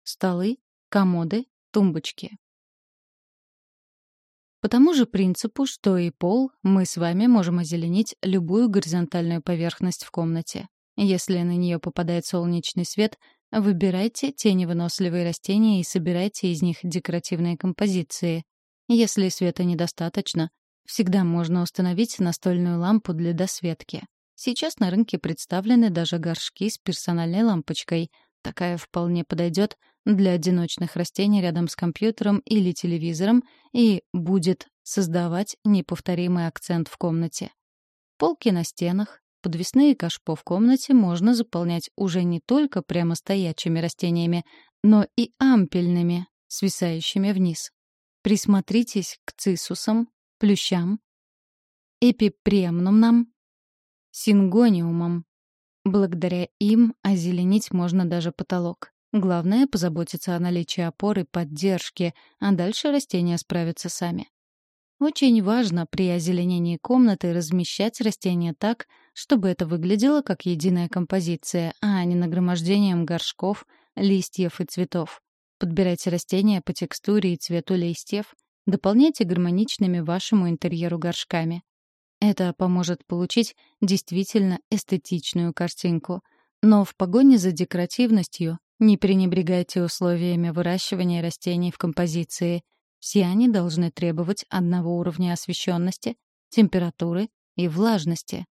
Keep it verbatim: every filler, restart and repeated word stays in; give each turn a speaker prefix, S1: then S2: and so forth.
S1: столы, комоды, тумбочки. По тому же принципу, что и пол, мы с вами можем озеленить любую горизонтальную поверхность в комнате. Если на нее попадает солнечный свет, выбирайте теневыносливые растения и собирайте из них декоративные композиции. Если света недостаточно, всегда можно установить настольную лампу для досветки. Сейчас на рынке представлены даже горшки с персональной лампочкой. Такая вполне подойдет для одиночных растений рядом с компьютером или телевизором и будет создавать неповторимый акцент в комнате. Полки на стенах, подвесные кашпо в комнате можно заполнять уже не только прямостоячими растениями, но и ампельными, свисающими вниз. Присмотритесь к циссусам, плющам, эпипремнумам, сингониумам. Благодаря им озеленить можно даже потолок. Главное — позаботиться о наличии опоры, поддержки, а дальше растения справятся сами. Очень важно при озеленении комнаты размещать растения так, чтобы это выглядело как единая композиция, а не нагромождением горшков, листьев и цветов. Подбирайте растения по текстуре и цвету листьев, дополняйте гармоничными вашему интерьеру горшками. Это поможет получить действительно эстетичную картинку. Но в погоне за декоративностью не пренебрегайте условиями выращивания растений в композиции. Все они должны требовать одного уровня освещенности, температуры и влажности.